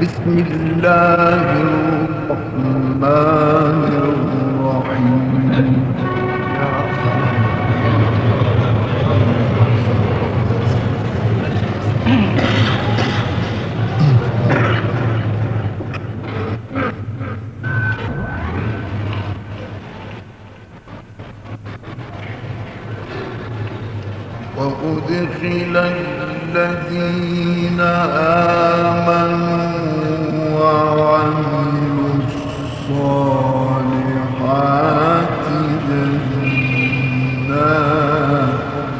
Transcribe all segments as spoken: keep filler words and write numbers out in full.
بسم الله الرحمن الرحيم. وأدخل الذين آمنوا وعملوا الصالحات جنات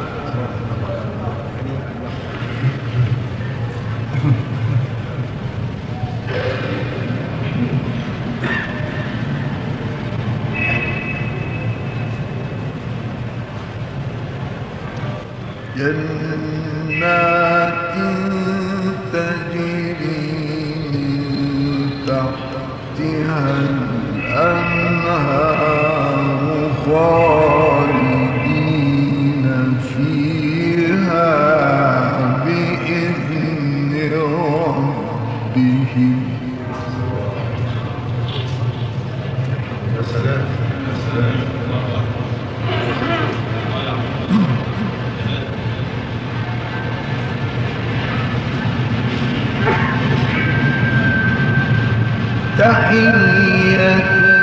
جنات تجري من تحتها الأنهار خالدين فيها بإذن ربهم. يا سلام يا سلام. تحية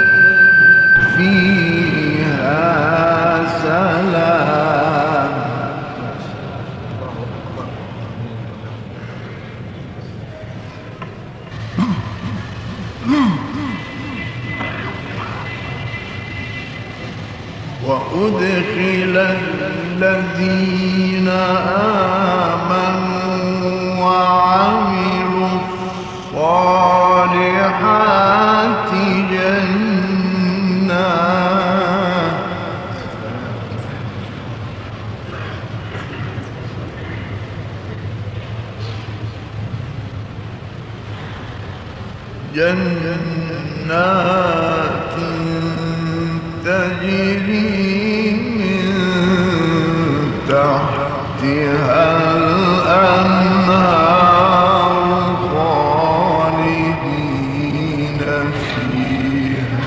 فيها سلام. وأدخل الذين آمنوا وعملوا الصالحات جنات جنات تجري من تحتها الأنهار خالدين فيها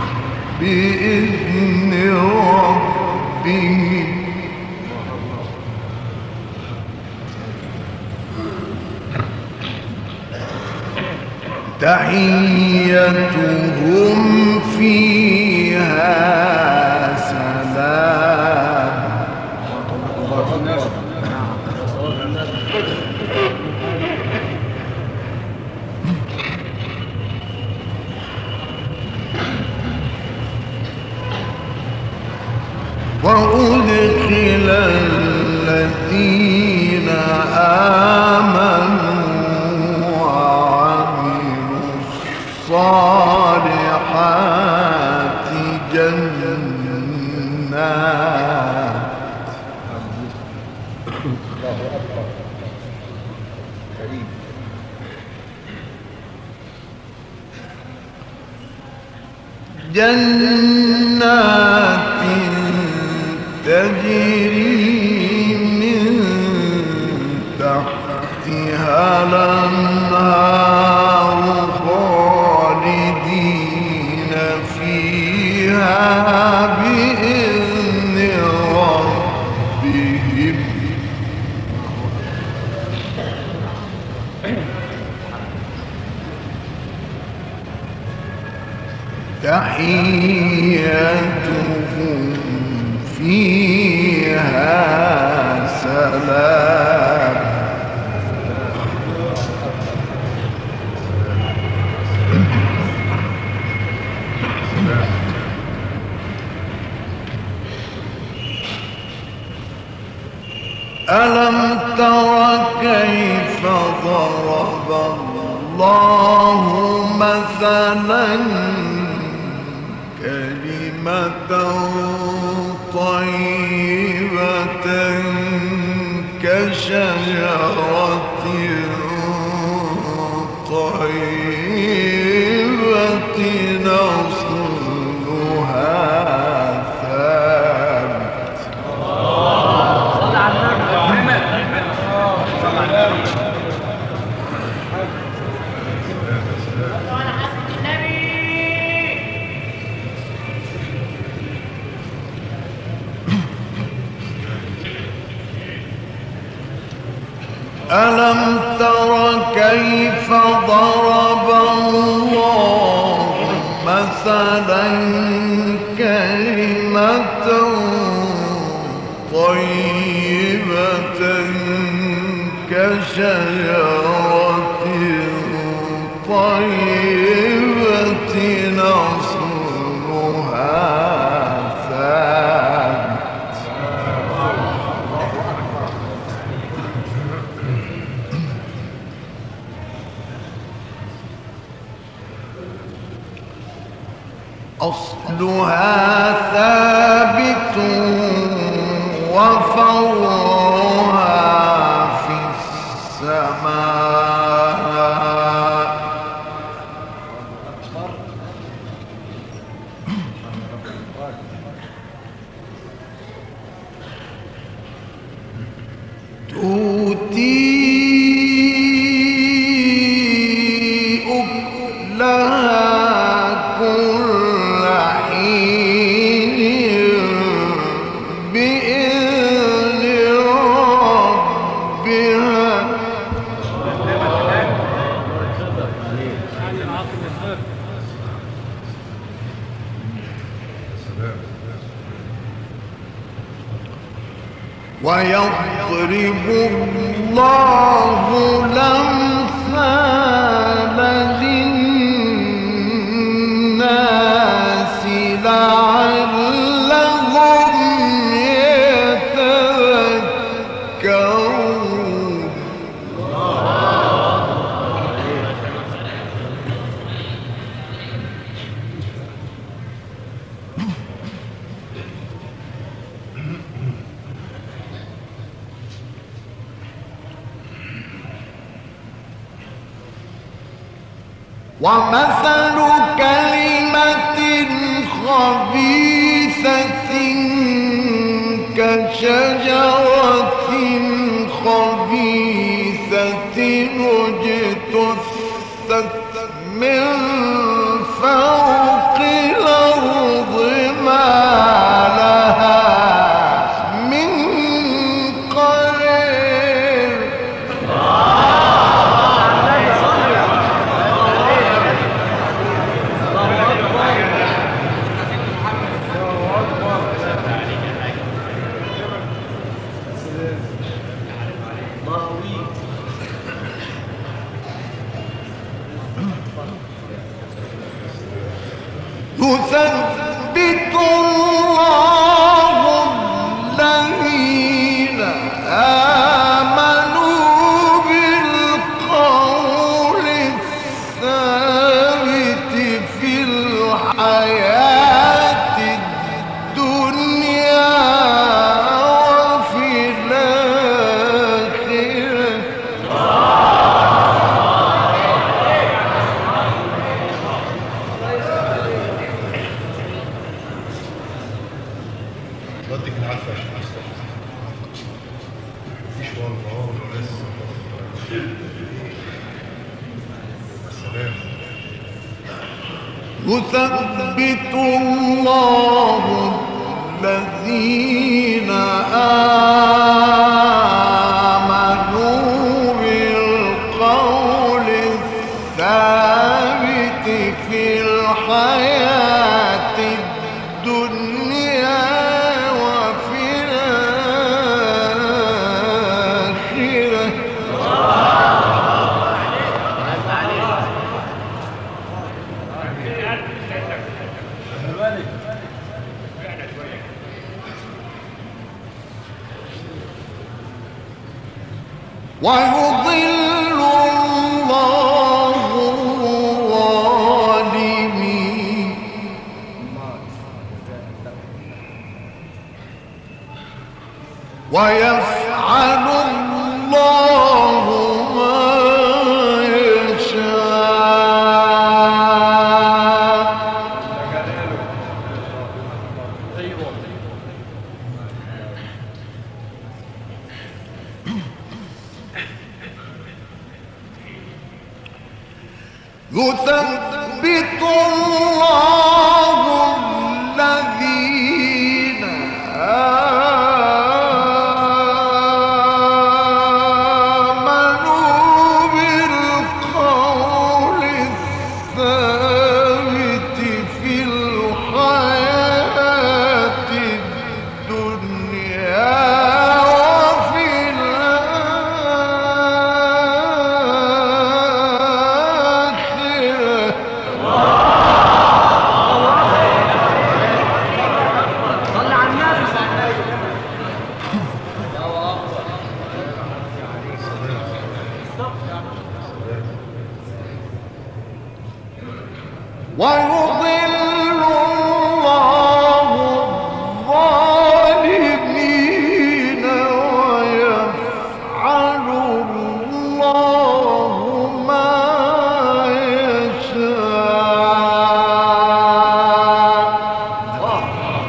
بإذن ربهم. تحيتهم فيها سلام. وأدخل الذين آمنوا وعملوا الصالحات جنات جنات تجري من تحتها الأنهار خالدين فيها بإذن ربهم. تحيتهم فيها سلام. ألم تر كيف ضرب الله مثلا كلمة طيبة كشجرة طيبة أصلها ثابت. صل على النبي. ألم تر كيف ضرب الله مثلا كلمة طيبة كشجرة طيبة أصلها ثابت أصلها ثابت وفرعها في السماء تؤتي أكلها كل حين بإذن ربها ويضرب الله الأمثال للناس لعلهم يتذكرون ومثل كلمة خبيثة كشجرة خبيثة اجتثت من فوق الأرض ما لها من قرير يثبت الله الذين آمنوا بالقول الثابت في الحياة الدنيا وفي الآخرة ردك العفو يا شيخ مفيش والله لسه السلام يثبت الله الذين آمنوا بالقول الثابت في الحياة الدنيا وفي الآخرة ويضل الله الظالمين ويفعل الله ما يشاء يثبت الله الذين آمنوا بالقول الثابت في الحياة الدنيا وفي ويضل الله الظالمين ويفعل الله ما يشاء.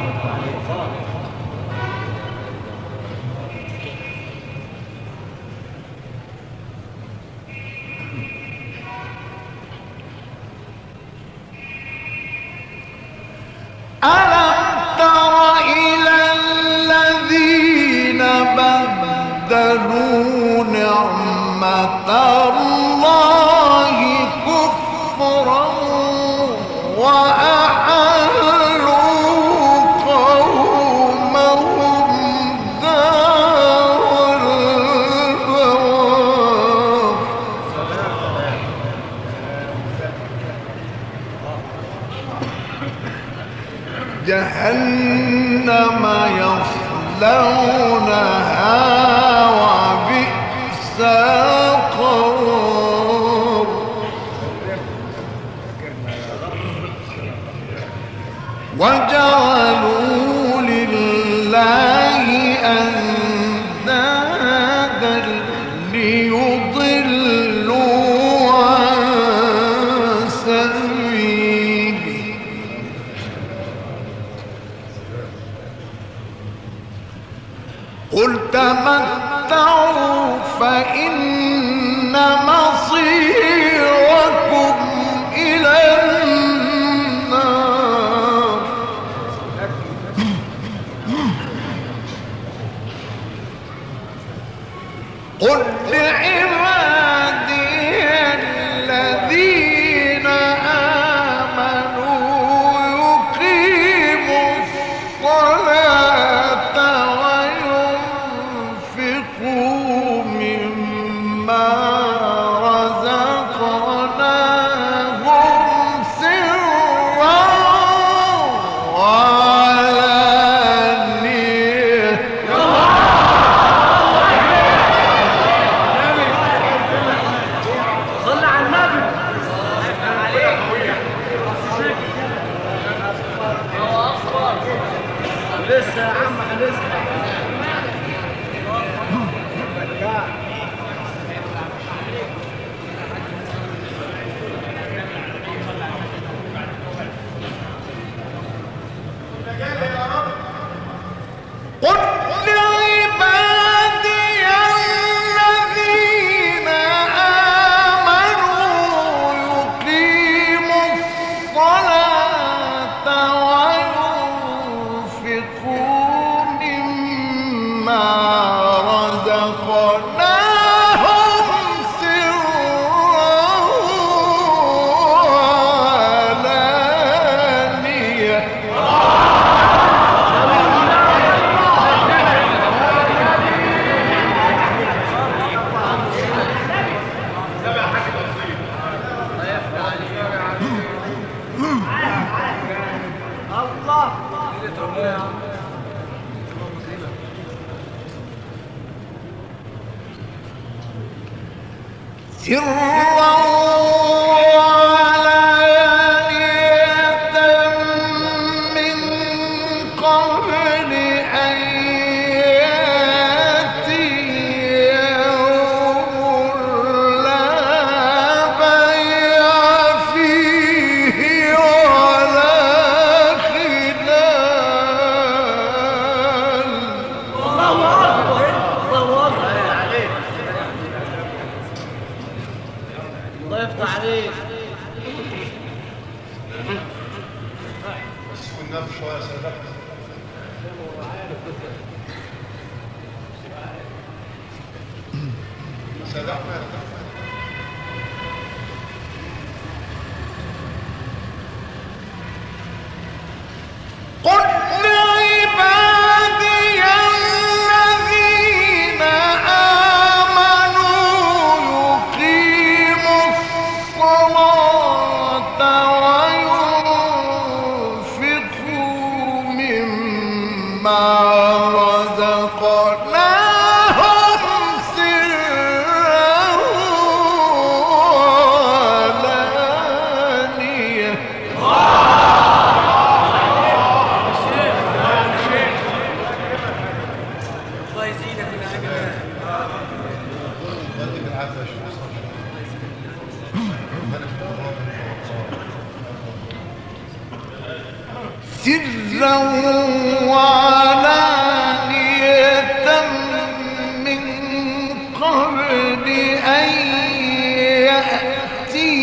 ألم تر إلى الذين بدلوا نعمة الله كفرا وأحلوا قومهم دار البوار جهنم يصلونها وبئس القرار وجعلوا لله أندادا ليضلوا عن سبيله قل تمتعوا فإن مصيركم إلى النار قل لعبادي الذين آمنوا يقيموا الصلاة وينفقوا مما رزقناهم سرا وعلانية صل على النبي. لسه يا عم لسه. قل لعبادي الذين آمنوا يقيموا الصلاة وينفقوا مما رزقناهم سرا وعلانية سرا وعلانية من قبل أن يأتي يوم لا بيع فيه ولا خلال. الله أكبر الله أكبر عليك. بس يكون نام شوية سيدك. سيد أحمد. قل لعبادي الذين آمنوا يقيموا الصلاة وينفقوا مما رزقناهم سرا وعلانية. ودي بالعافية يا شيخ مصطفى. ملك القرآن. سرا وعلانية من قبل أن يأتي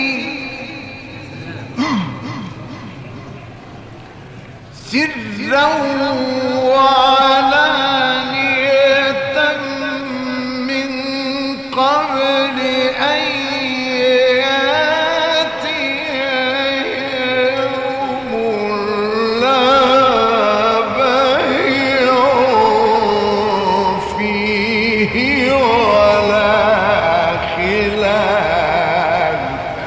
سرا وعلانية من قبل أن يأتي يوم لا بيع فيه ولا خلال.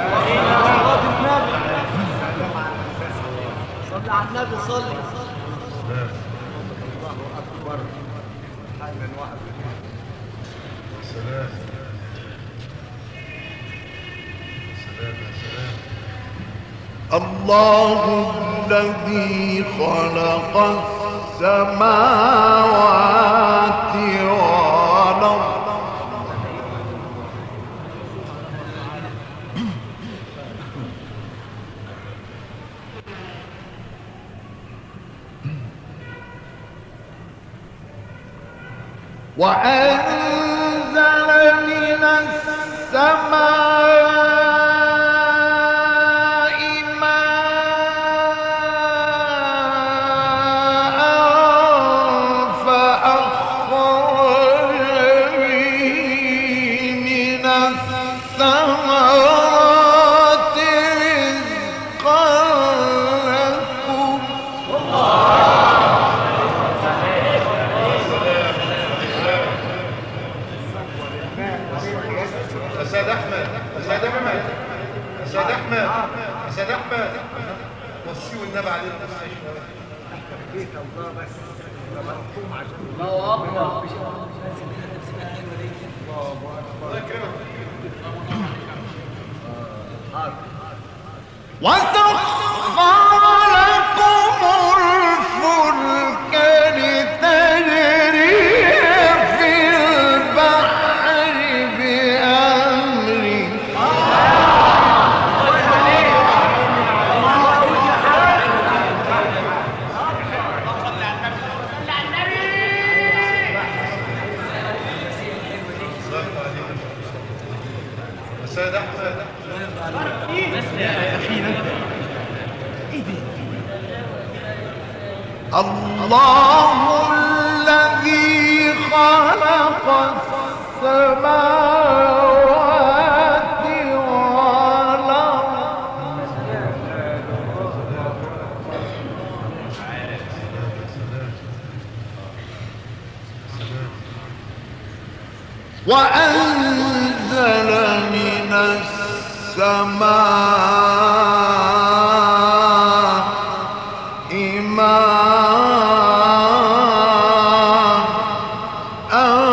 صلي على النبي صلي. سلام. سلام يا سلام. الله الذي خلق السماوات والأرض وأنزل من السماء ماء فأخرج به من الثمرات رزقا لكم. يا سيد أحمد. يا سيد أحمد. يا سيد أحمد. يا سيد أحمد. وصيوا النبي عليه الصلاة والسلام. الله أكبر. وسخر لكم الفلك لتجري في البحر بأمره يا سيد أحمد. الله الذي خلق السماوات والأرض وأنزل من السماء ماء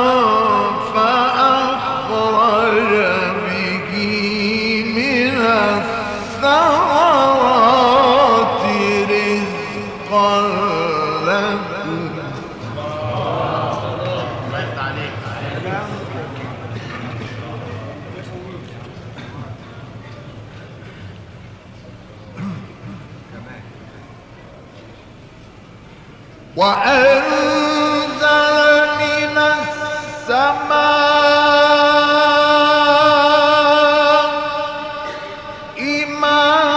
فأخرج به من الثمرات رزقا لكم. وأنزل من السماء ماء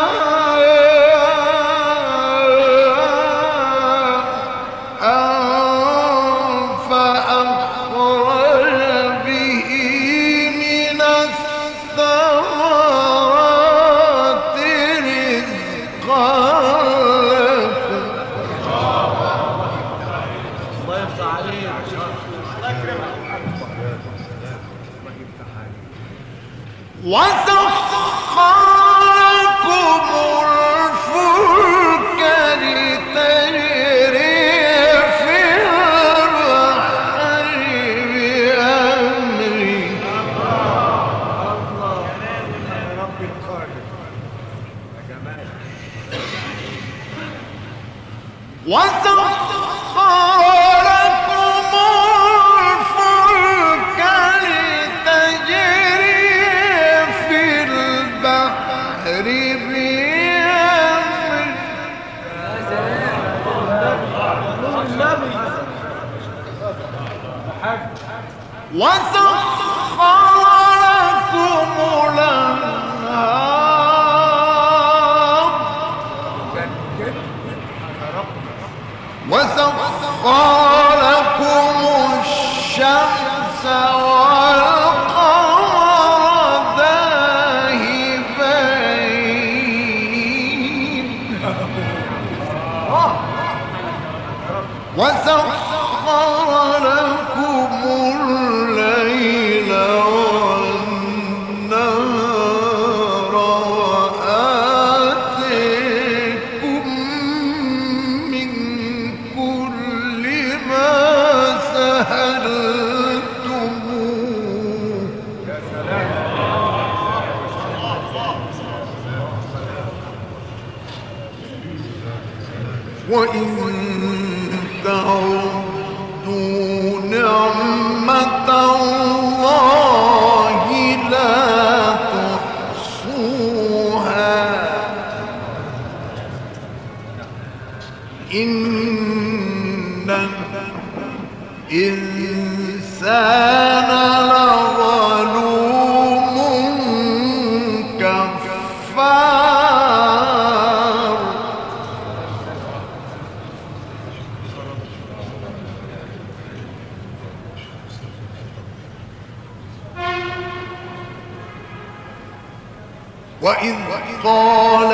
وسخر لكم الفلك لتجري في البحر بأمره وسخر لكم الأنهار وسخر لكم الشمس والقمر داهبين وسخر لكم الليل والنهار وآتيكم من كل ما سألتموه وإن تعدوا نعمة الله لا تحصوها إن الإنسان لظلوم كفار وإذ قال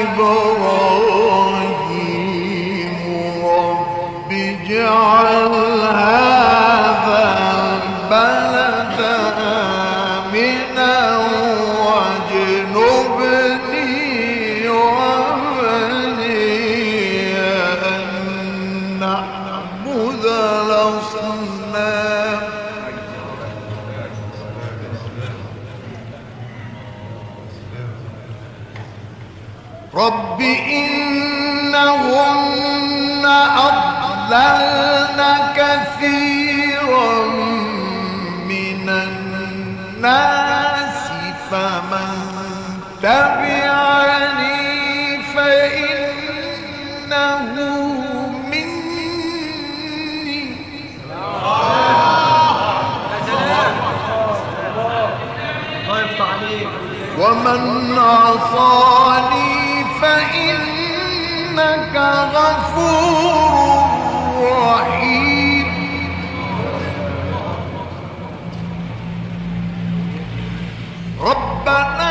إبراهيم رب اجعل هذا البلد آمنا واجنبني وبني أن نعبد الأصنام رب إنهن أضللن كثيرا من الناس فمن تبعني فإنه مني ومن عصاني فإنك غفور رحيم ربنا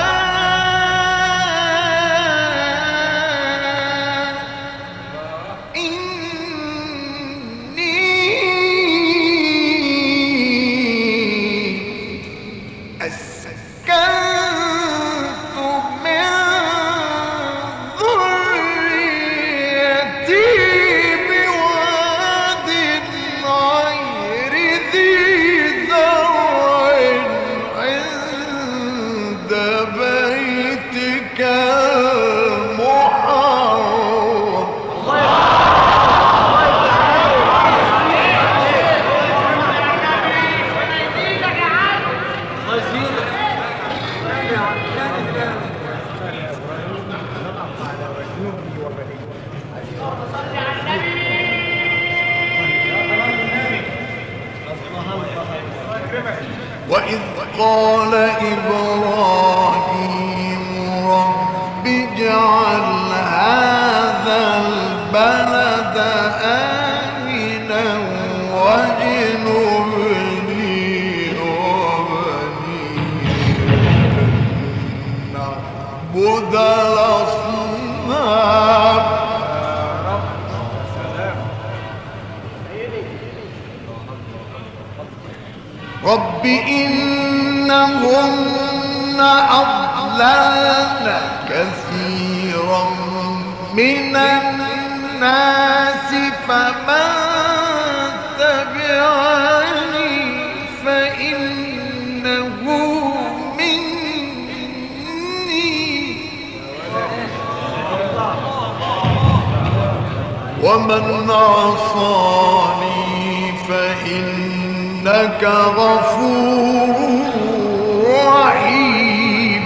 إني أسكنت من ذريتي بواد غير ذي زرع عند بيتك المحرم وإذ قال إبراهيم رب اجعل هذا البلد آمنا واجنبني وبني أن نعبد الأصنام رب إنهن أضللن كثيرا من الناس فمن تبعني فإنه مني ومن عصاني فإنك غفور رحيم.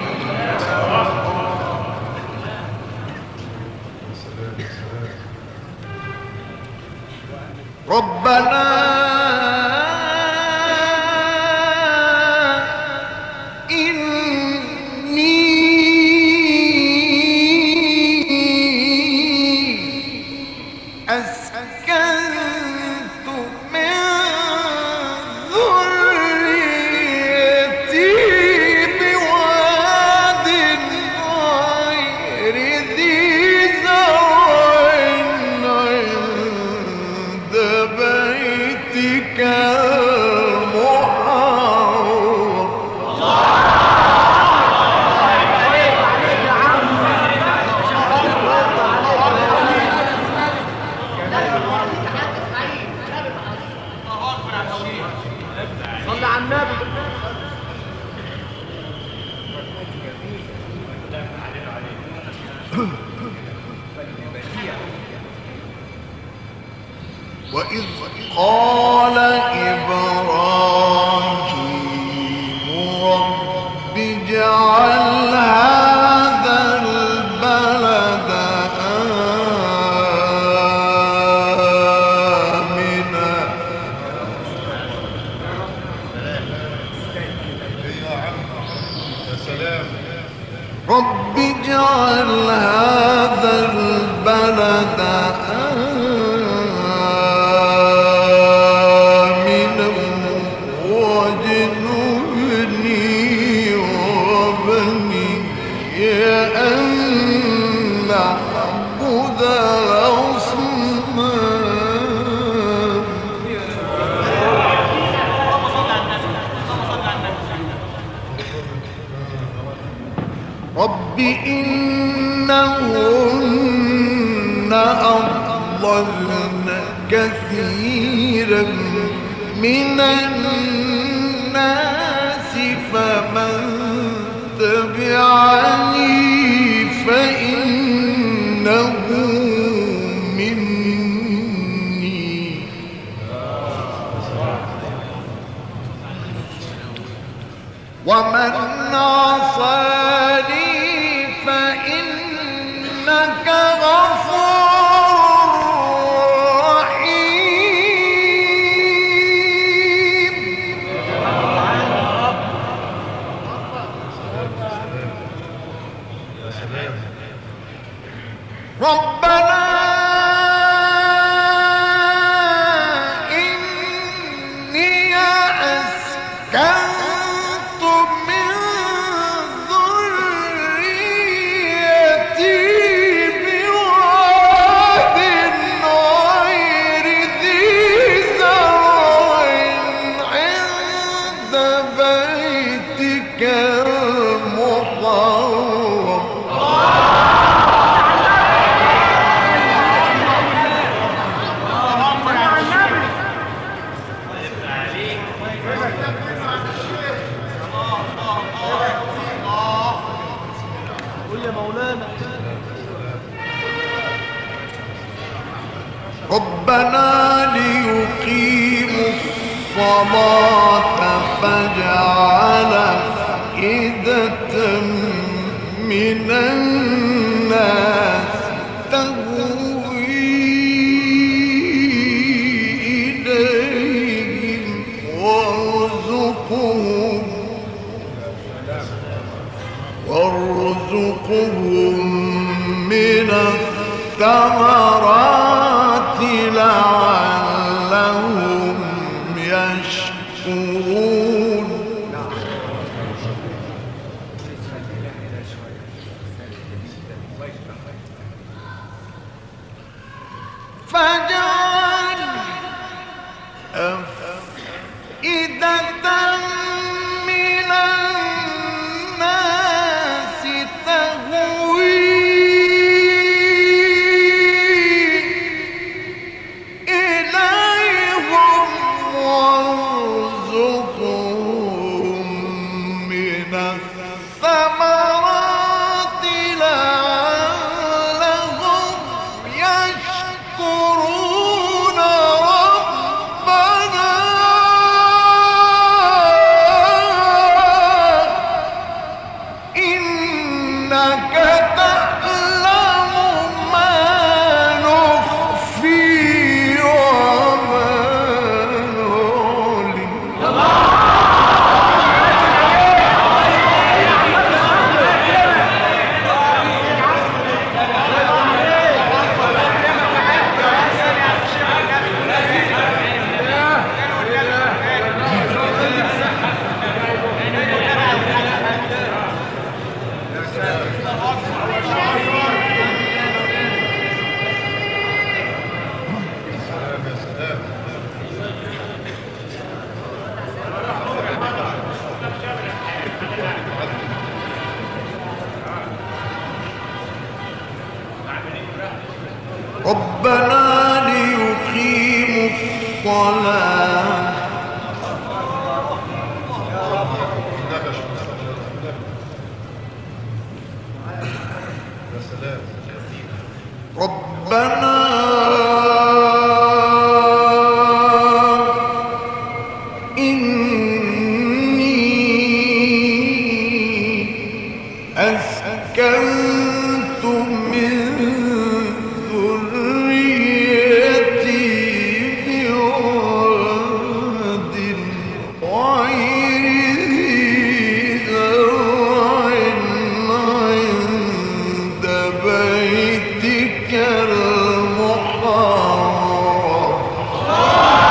ربنا وإذ قال إبراهيم رب اجعل هذا البلد آمنا. رب اجعل هذا البلد رب إنهن أضللن كثيرا من الناس فمن تبعني فإنه مني ومن عصاني فإنك غفور رحيم. ربنا إني أسكنت من ذريتي بواد غير ذي زرع عند بيتك المحرم. ربنا ليقيموا الصلاة فاجعل أفئدة من الناس تهوي إليهم وارزقهم وارزقهم من الثمرات لعلهم يشكرون. فاجعل أفئدة من الناس تهوي الصلاة ربنا أسكنت من ذريتي بواد غير ذي زرع عند بيتك المحرم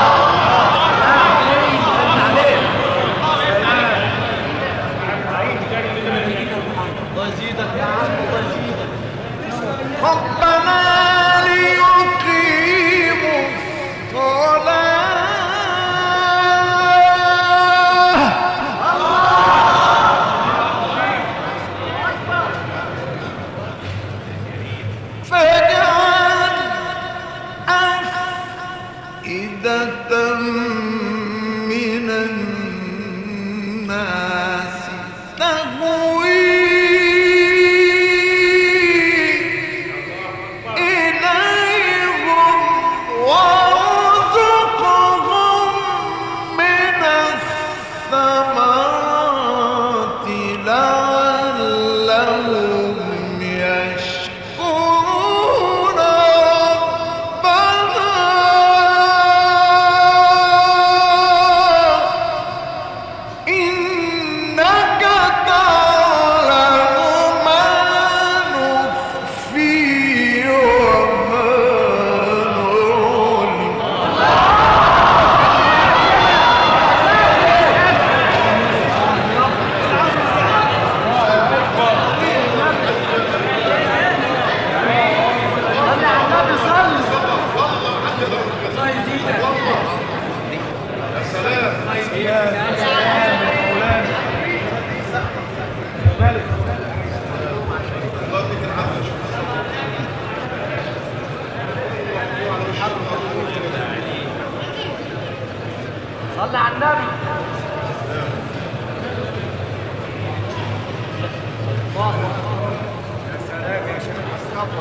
ربنا ليقيموا الصلاة فاجعل أفئدة من الناس تهوي صلى على النبي. يا سلام يا شيخ مصطفى.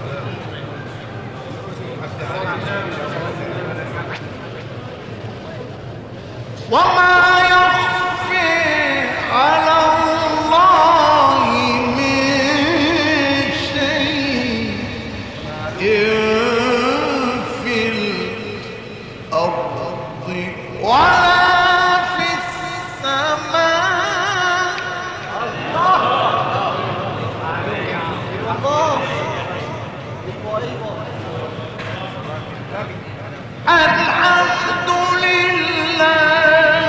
وما يخفي على الله من شيء في الأرض ولا في السماء. الله الحمد لله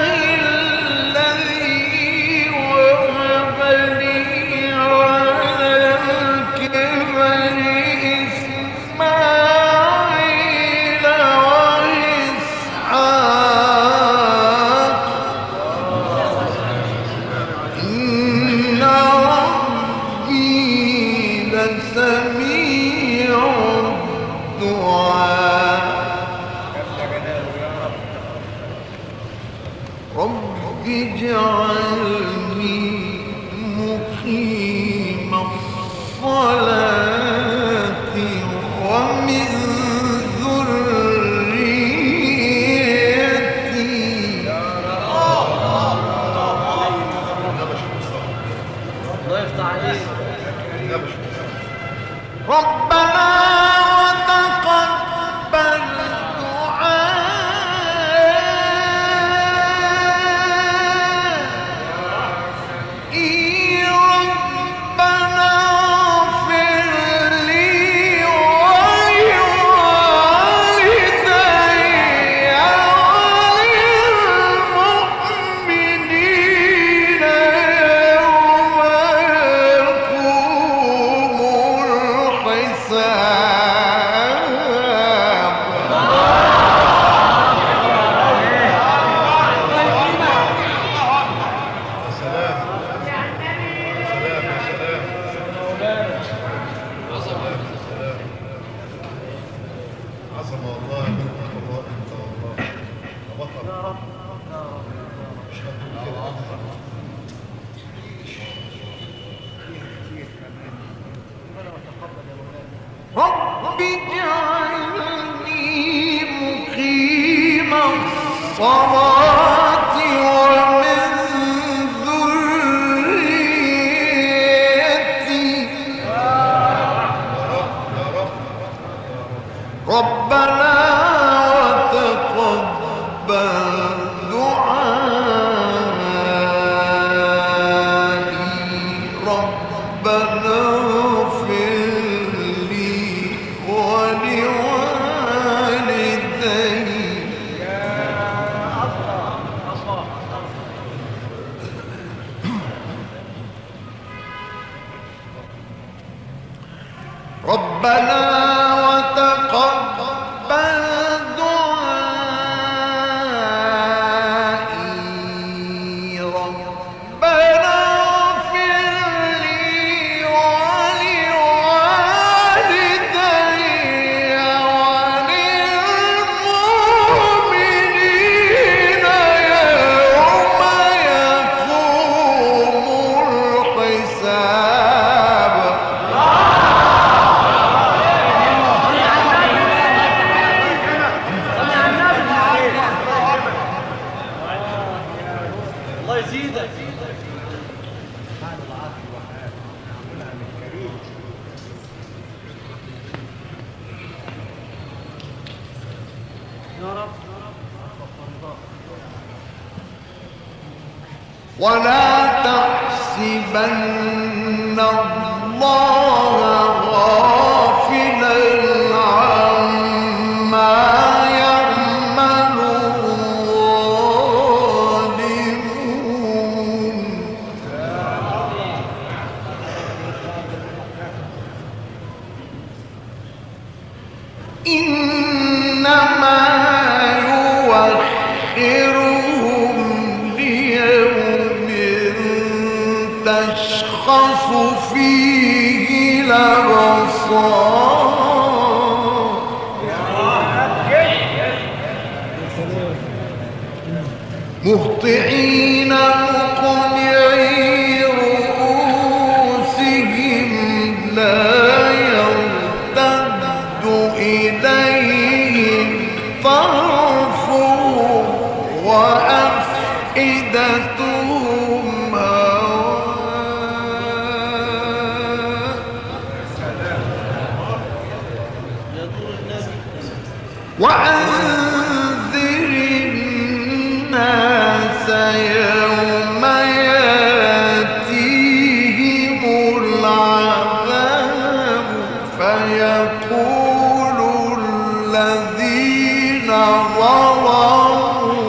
الذي وهب لي على الكبر إسماعيل وإسحاق إن ربي لسميع الدعاء. رب اجعلني مقيم الصلاة ومن ذريتي. الله يفتح عليك. ربنا وتقبل الحساب الصلاة ومن ذريتي ربنا وتقبل دعائي ربنا اغفر لي ولوالدي ربنا وتقبل دعائي ربنا اغفر لي ولوالدي وللمؤمنين يوم يقوم الحساب الله يزيدك. يا رب. ولا تحسبن الله غافلا عما يعمل الظالمون إنما يوخرهم ليوم تشخص فيه الأبصار مهطعين مقنعي رؤوسهم لا يرتد إليهم طرفهم وأفئدتهم هواء يدور النبي. وأنذر الناس يوم يأتيهم العذاب فيقول الذين ظلموا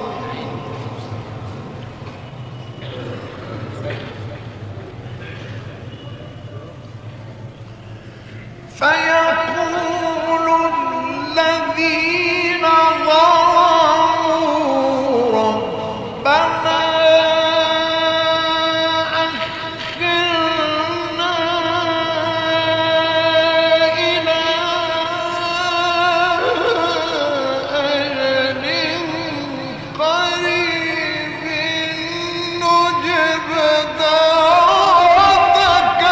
فيقول الذين ظلموا ربنا أخرنا إلى أجل قريب نجب دعوتك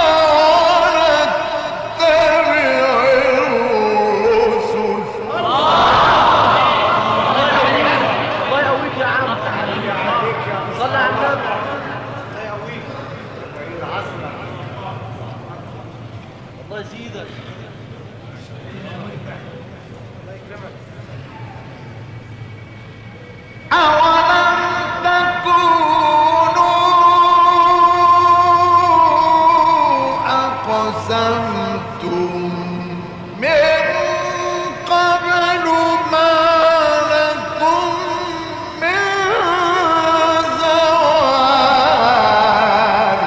ونتبع الرسل الله يقويك يا عم. صلي على النبي. الله يزيدك. أولم تكونوا أقسمتم من قبل ما لكم من زوال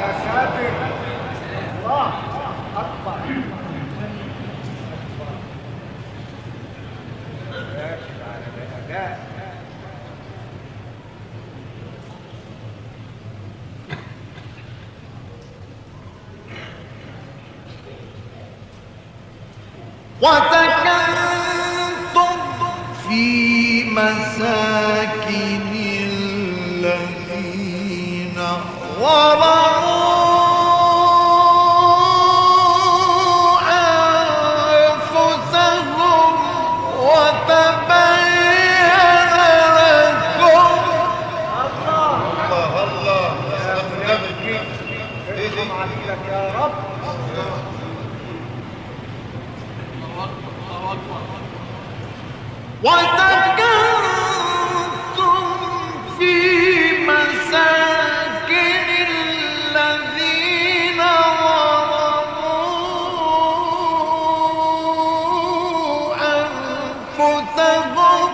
وسكنتم في مساكن الذين ظلموا أنفسهم وتبين وسكنتم في مساكن الذين ظلموا أنفسهم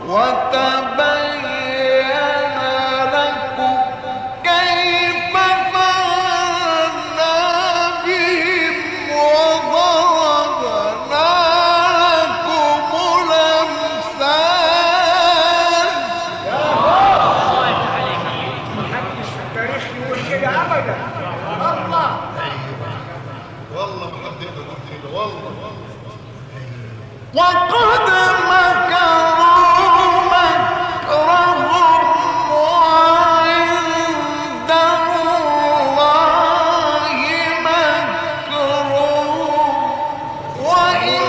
وتبين لكم كيف فعلنا بهم وضربنا لكم الأمثال. محدش في التاريخ يقول كده ابدا. الله والله ما حد يقدر يقول كده والله. وقد مكروا مكرهم وعند الله مكرهم وإن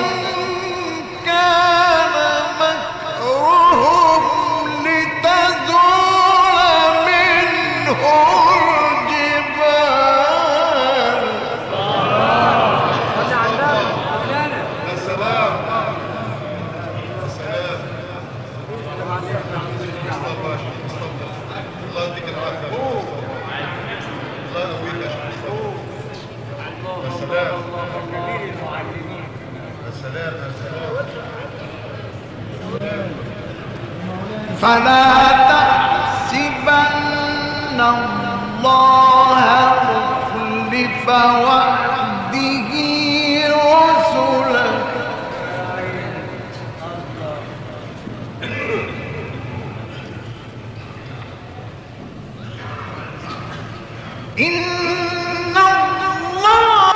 كان مكرهم لتزول منه الجبال. صلي على النبي مولانا. يا سلام يا سلام. مصطفى مصطفى الله يديك العافيه. الله يقويك يا شيخ مصطفى. يا سلام كبير المعلمين. يا سلام يا سلام. فلا تحسبن الله مخلف وعده رسله إن الله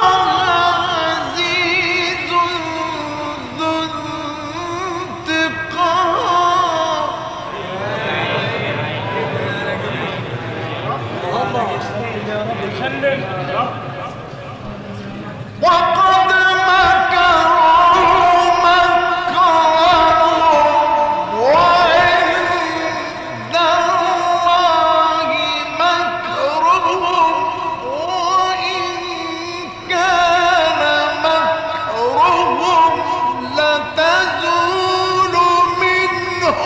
عزيز ذو انتقام. وقد مكروا مكرهم وعند الله مكرهم وإن كان مكرهم لتزول منه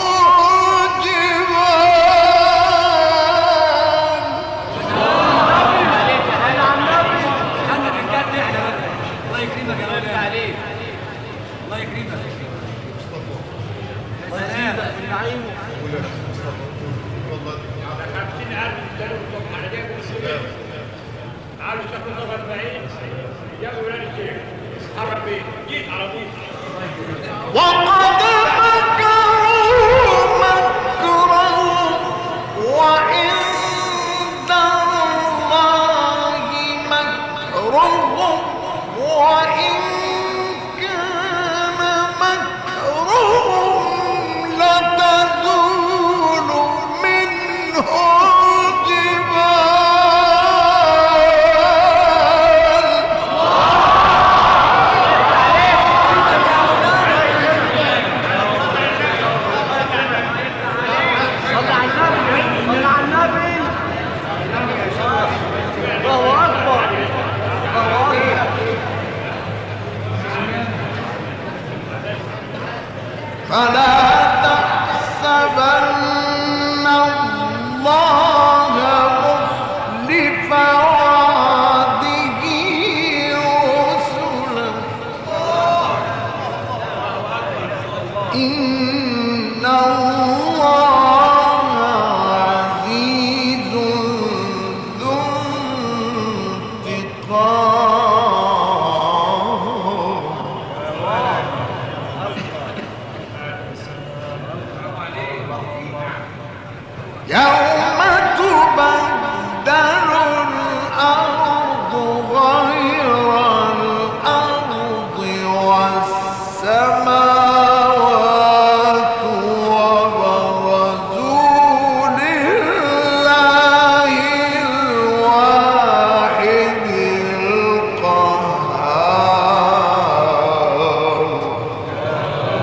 الجبال. خلنا في الجد احنا بقى. الله يكرمك يا رب عليك. الله يكرمك. الله يسعدك في النعيم. قول يا شيخ مصطفى والله يديك العافيه. خمسين ألف اشتروا الصبح على جيب المسلمين. تعالوا شافوا صف أربعين جابوا ولاد الشيخ اتحرك بيه جيت على طول. وقد مكروا مكرهم وعند الله مكرهم وإن كان مكرهم لتزول منه الجبال. صلي على النبي. صلي على النبي. الله أكبر. الله أكبر. فلا تحسبن الله مخلف وعده رسله إن الله عزيز ذو انتقام. يوم تبدل الأرض غير الأرض والسماوات وبرزوا لله الواحد القهار.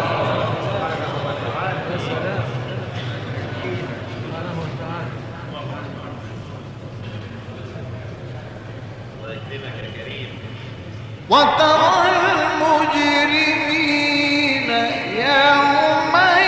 وترى المجرمين يومئذ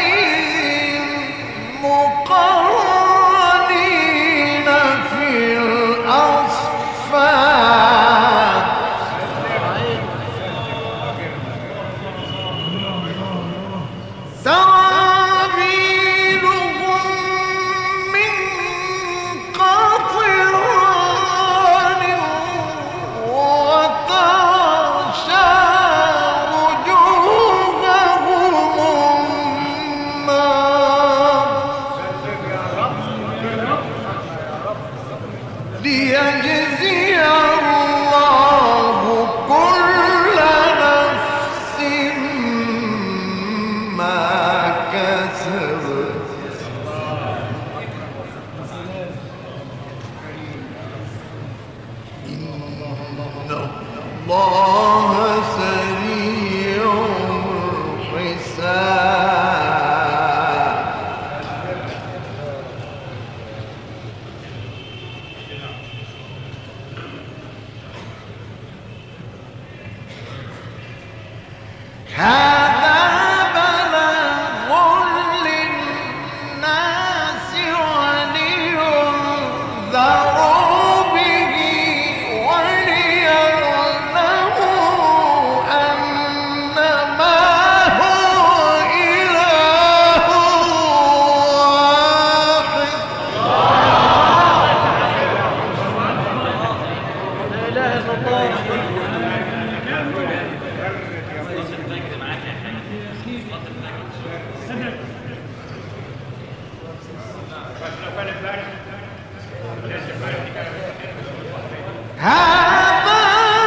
الله سريع الحساب. هذا بلاغ للناس ولينذروا به وليعلموا أنما هو إله واحد. لا اله الا الله. هذا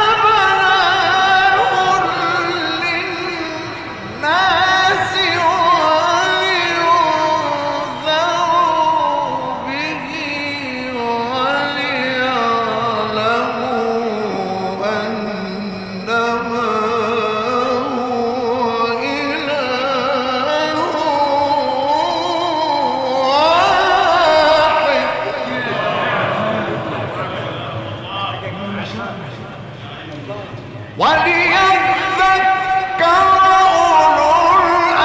بلاغ للناس ولينذروا به وليعلموا أنما هو إله واحد. وليذكر أولو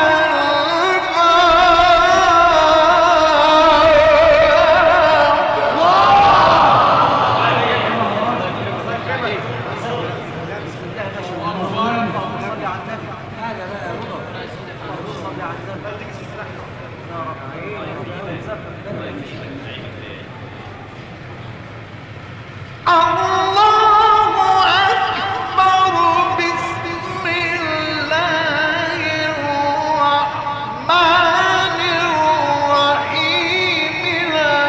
الله أكبر. بسم الله الرحمن الرحيم. لا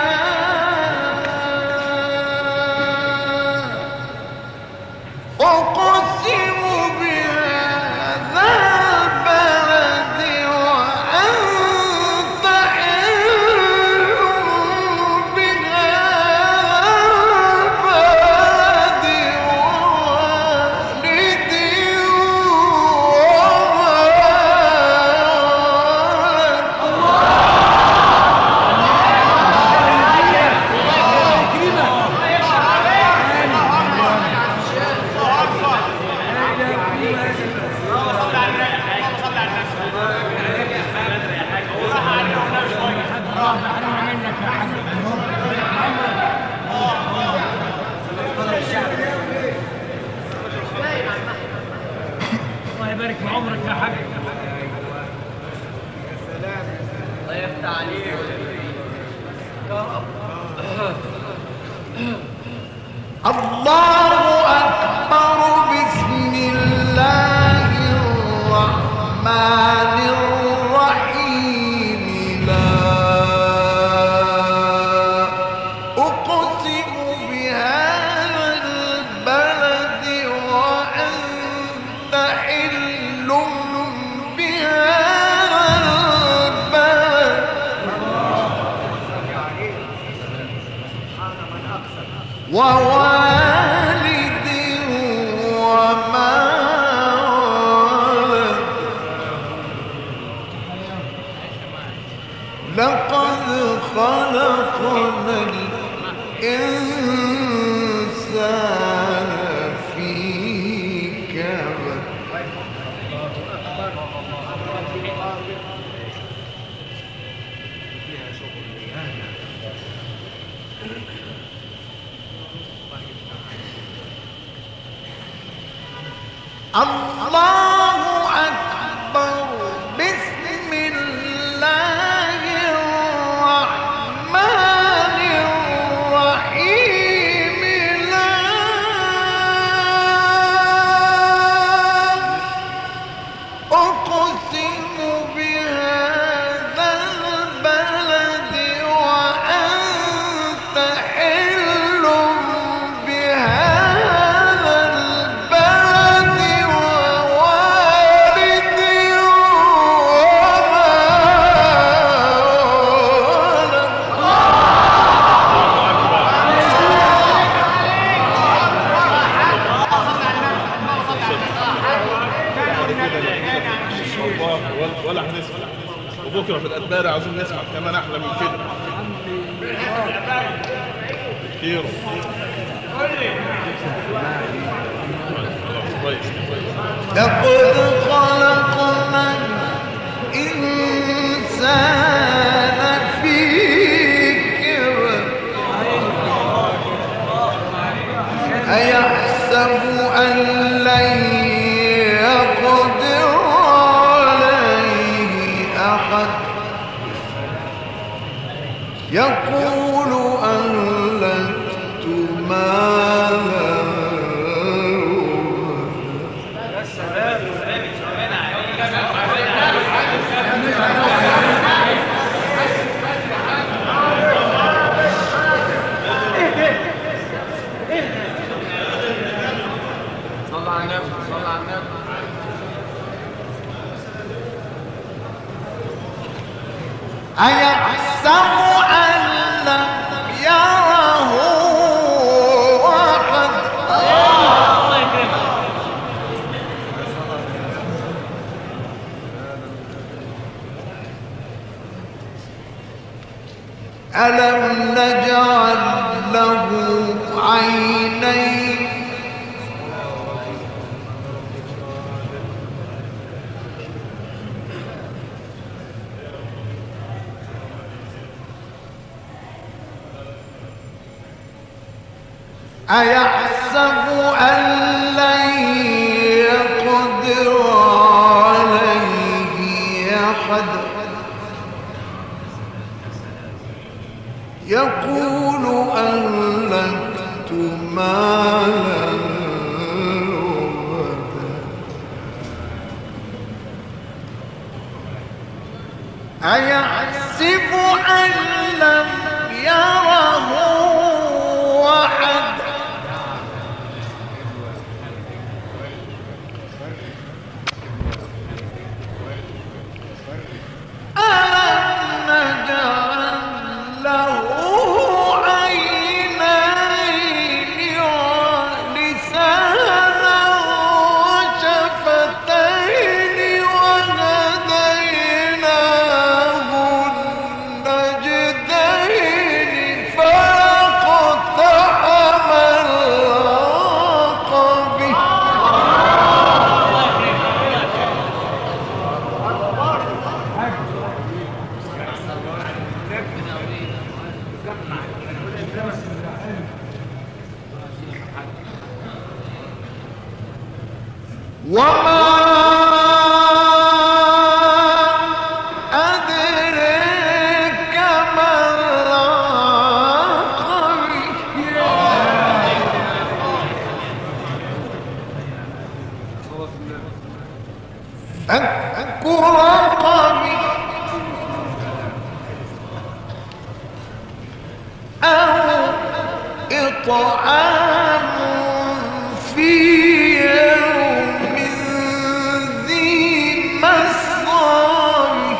أقسم بهذا البلد وأنت حل بهذا البلد ووالد الله يبارك في عمرك يا حاج. الله يفتح عليك يا رب. الله أكبر. بسم الله الرحمن الرحيم. لا أقسم بهذا البلد وأنت حل بهذا البلد ووالد وما ولد. لقد خلقنا الإنسان في كبد. الله أكبر. بسم الله الرحمن الرحيم. لا أقسم بهذا البلد وأنت حل بهذا البلد ووالد الله ولا هنسمع. وبكره في الادبار عاوزين نسمع كمان احلى من كده. كتير. لقد خلقنا الإنسان في كبد أيحسب أن لن يقدر عليه أحد يقول أهلكت مالا أيحسب أن لم يره أحد ألم نجعل له عينين أيحسب أن لن يقدر عليه أحد يقول أهلكت مالا لبدا أيحسب أن لم يره أحد ألم نجعل له عينين ولسانا وشفتين وهديناه النجدين فاقتحم العقبة وما أدريك ما العقبة فك رقبة أو إطعام في يوم ذي مسغبة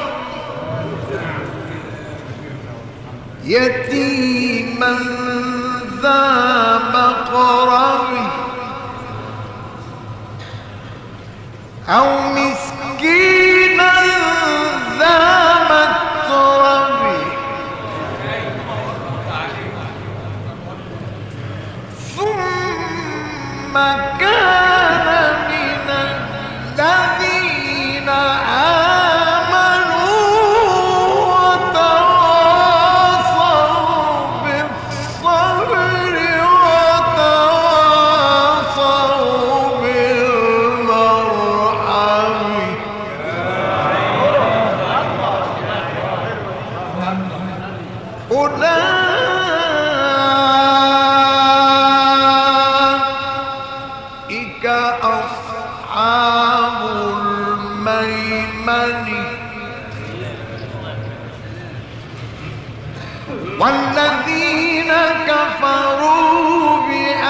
يتيما ذا مقربة أو مسكينا ذا متربة ثم كان من الذين آمنوا وتواصوا بالصبر وتواصوا بالمرحمة أولئك أصحاب الميمنة والذين كفروا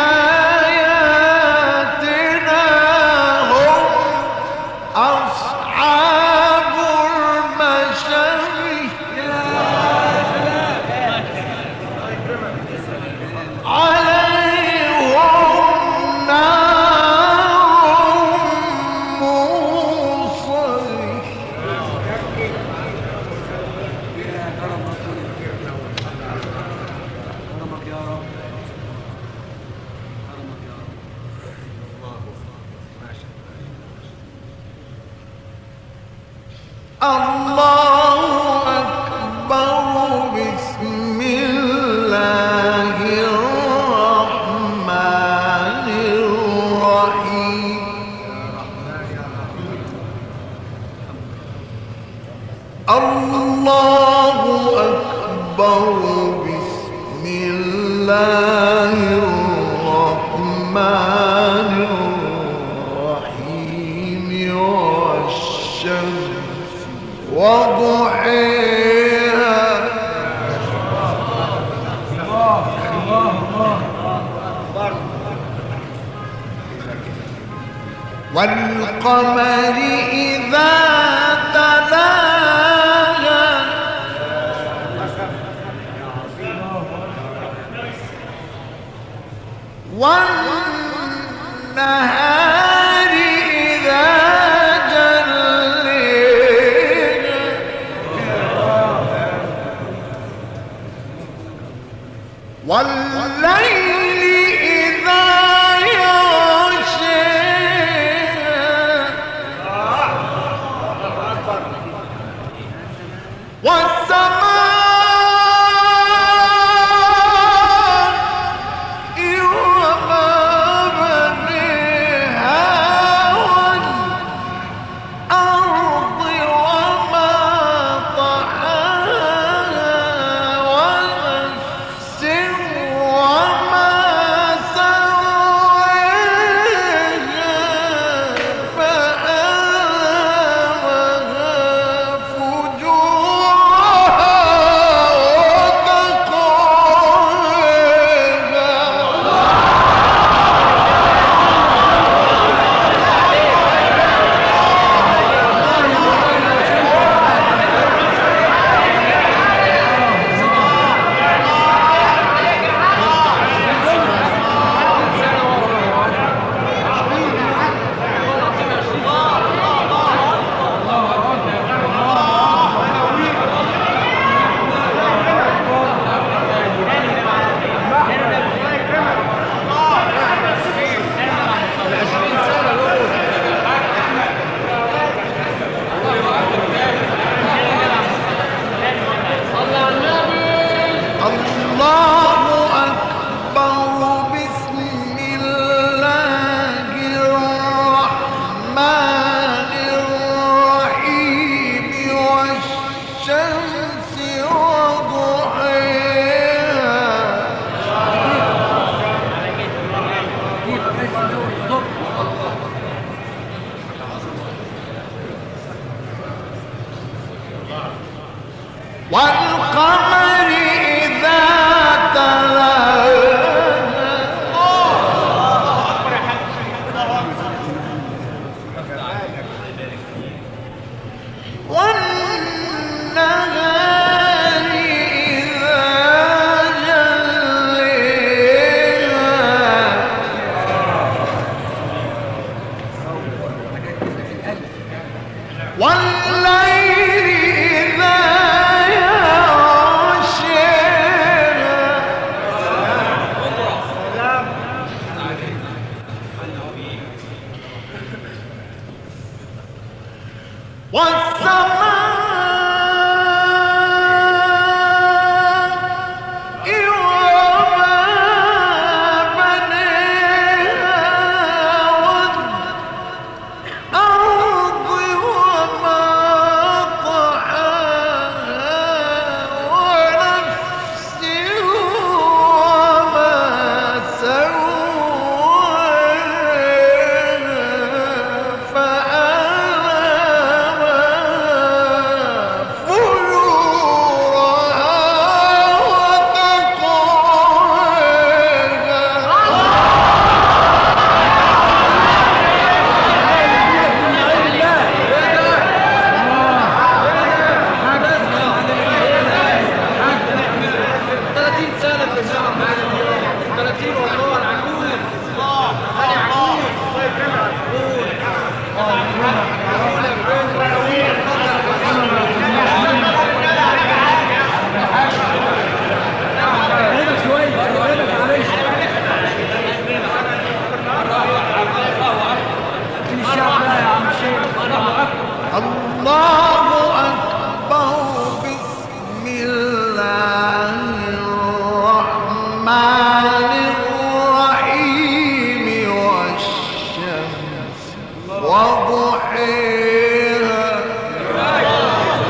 بآياتنا هم أصحاب المشاوي عليهم نار موصد الله أكبر بسم الله الرحمن الرحيم الله أكبر بسم الله الرحمن الرحيم والشمس وضحيها والقمر إذا تلاها والنهار إذا جليها والليل إذا يغشيها والسماء وما بنيها والأرض وما طحاها ونفس وما سواها فألهمها فجورها وتقواها الله أكبر بسم الله الرحمن الرحيم والشمس وضحيها والقمر إذا تلاها والنهار إذا جليها والليل إذا والسماء وما بنيها والأرض وما طحاها ونفس وما سواها فألهمها فجورها الله وضحيها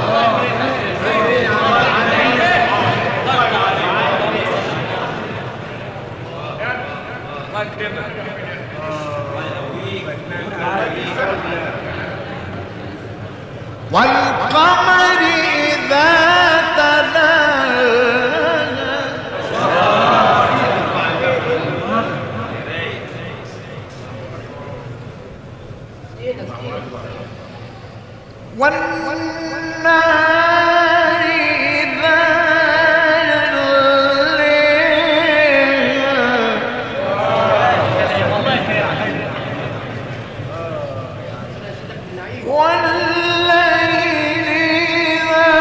والقمر إذا تلاها والنهار إذا جليها والليل إذا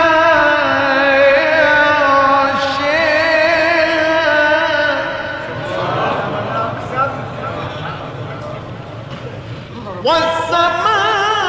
يغشاها والسماء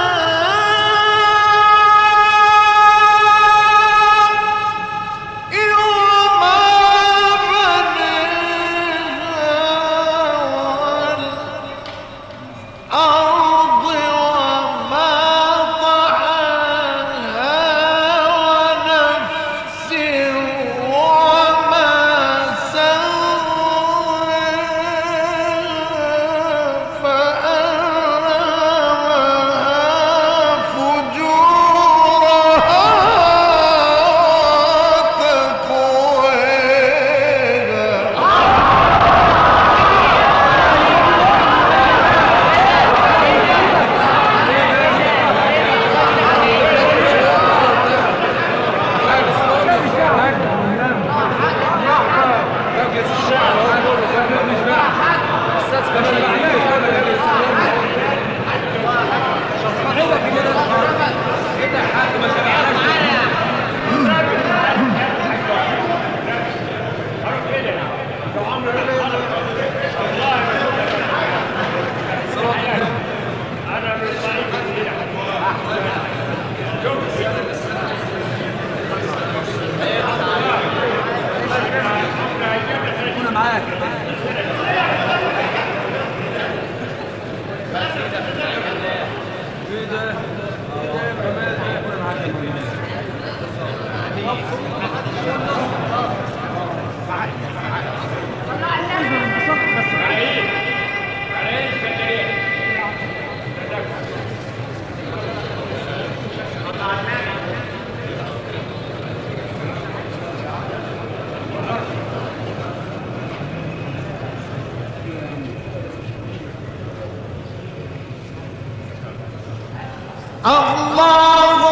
الله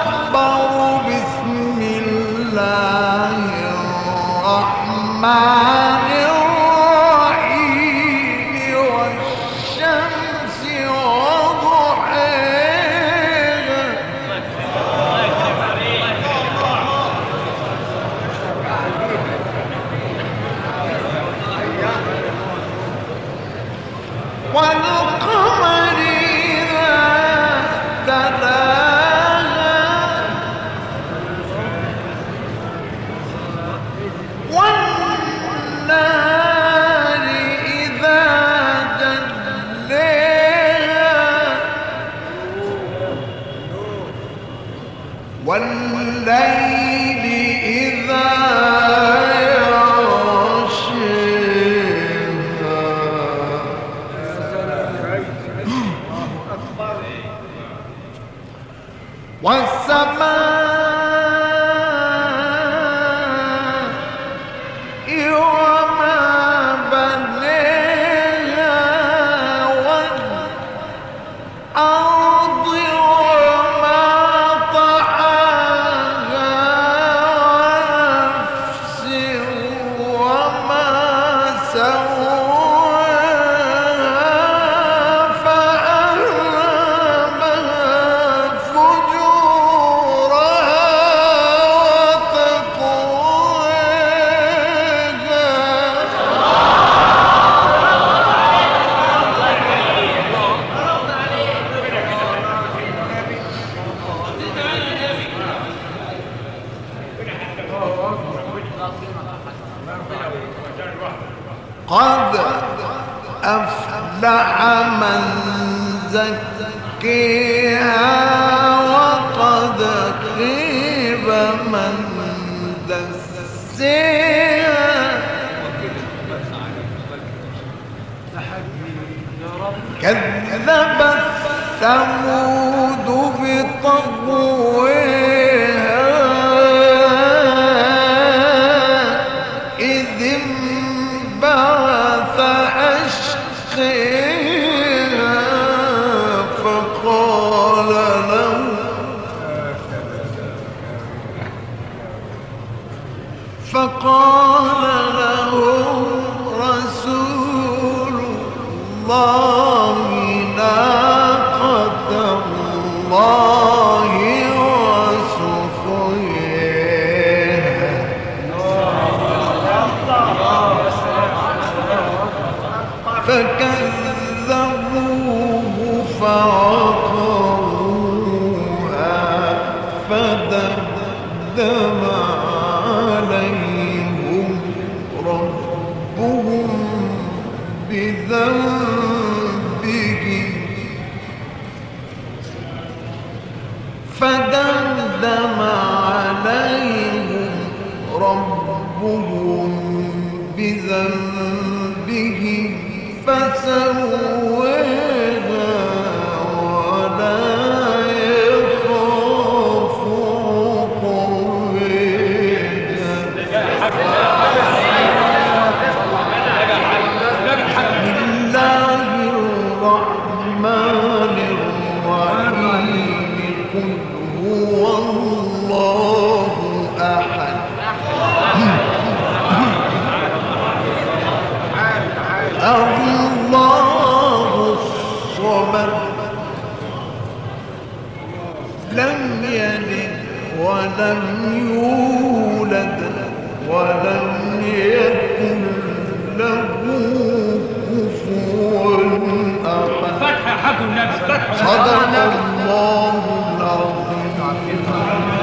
أكبر بسم الله الرحمن الرحيم والشمس وضحيها والقمر إذا تلاها والنهار إذا جليها والليل إذا والسماء وما بنيها والأرض وما طحاها ونفس وما سواها فألهمها فجورها وتقواها زكيها وقد خيب من دسيها كذبت ثمود بطغوها إذ انبعث أشقيها فقال له فقال له رسول الله ناقة الله وسقياها فكذبوه فعقروها فدمدم عليهم ربهم بذنبهم فدمدم عليهم ربهم بذنبهم فسواها ولا يخاف عقباها الله الرحمن الرحيم قل هو الله أحد الله الصمد لم يلد ولم يولد ولم يكن له كفوا أحد فتح حق النبي فتح صدق الله العظيم